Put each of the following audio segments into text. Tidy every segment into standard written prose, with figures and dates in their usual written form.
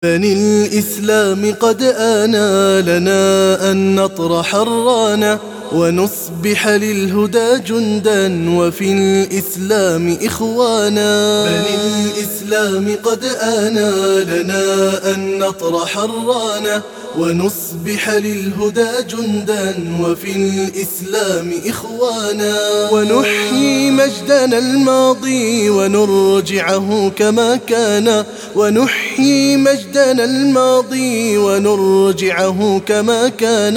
بني الإسلام قد آنى لنا أن نطرح الرانا ونصبح للهدى جندا وفي الإسلام إخوانا. بني الإسلام قد آنى لنا أن نطرح الرانا ونصبح للهدى جندا وفي الإسلام إخوانا. ونحيي مجدنا الماضي ونرجعه كما كان، ونحيي مجدنا الماضي ونرجعه كما كان،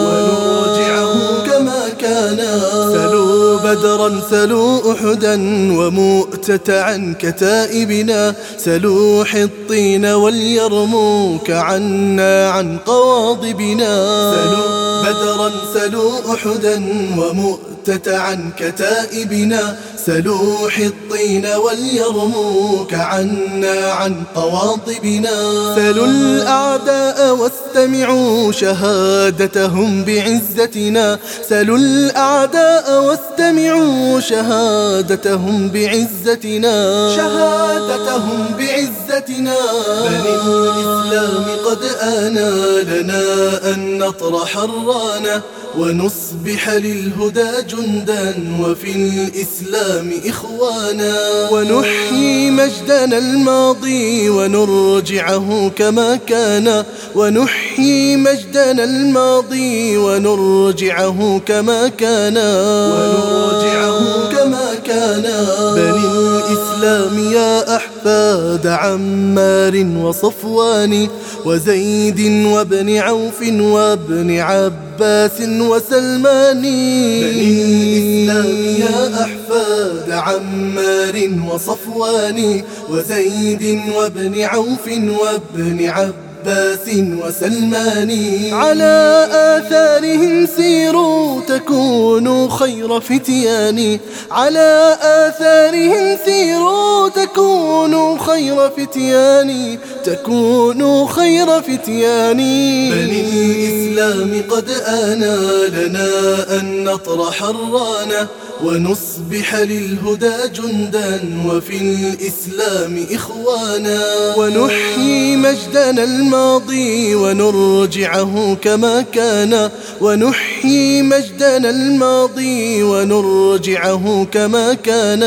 سلوا بدرا سلوا أحدا ومؤتة عن كتائبنا، سلوا حطين واليرموك عنا عن قواضبنا. سلوا بدرا سلوا أحدا ومؤتة عن كتائبنا، سلوا حطين واليرموك عنا عن قواضبنا. سلوا الأعداء واستمعوا شهادتهم بعزتنا، سلوا الأعداء واستمعوا شهادتهم بعزتنا، شهادتهم بعزتنا. بني الإسلام قد آنى لنا أن نطرح الرانا ونصبح للهدى جندا وفي الإسلام إخوانا. ونحيي مجدنا الماضي ونرجعه كما كان، ونحيي مجدنا الماضي ونرجعه كما كان، ونرجعه كما كان. بني الإسلام يا أحفاد عمار وصفوان وزيد وابن عوف وابن عباس وسلمان. بني الإسلام يا أحفاد عمار وصفوان وزيد وابن عوف وابن عباس وسلمان. على آثارهم سيروا تكونوا خير فتيان، على آثارهم سيروا تكونوا خير فتيان، تكونوا خير فتيان. بني الإسلام قد آنى لنا أن نطرح الرانا ونصبح للهدى جندا وفي الإسلام إخوانا. ونحيي مجدنا الماضي ونرجعه كما كان، ونحيي مجدنا الماضي ونرجعه كما كان،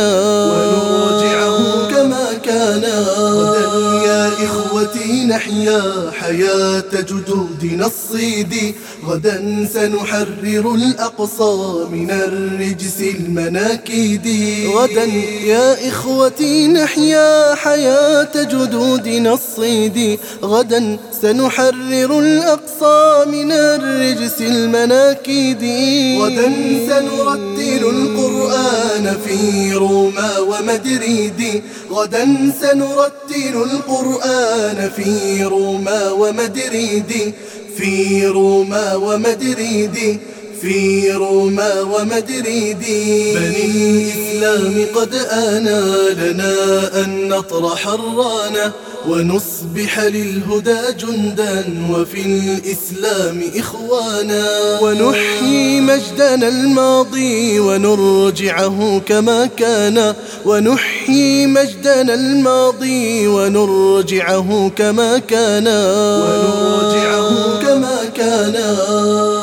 ونرجعه كما كان. غدا يا إخوتي نحيا حياة جدودنا الصيد، غدا سنحرر الأقصى من الرجس المناكيد. غدا يا إخوتي نحيا حياة جدودنا الصيد، غدا سنحرر الأقصى من الرجس المناكيد. غدا سنرتل القرآن في روما ومدريد، غدا سنرتل القرآن في روما ومدريد، في روما ومدريد، في روما ومدريد. بني الإسلام قد آنى لنا أن نطرح الرانا ونصبح للهدى جندا وفي الإسلام إخوانا. ونحيي مجدنا الماضي ونرجعه كما كان، ونحيي مجدنا الماضي ونرجعه كما كان، ونرجعه كما كان.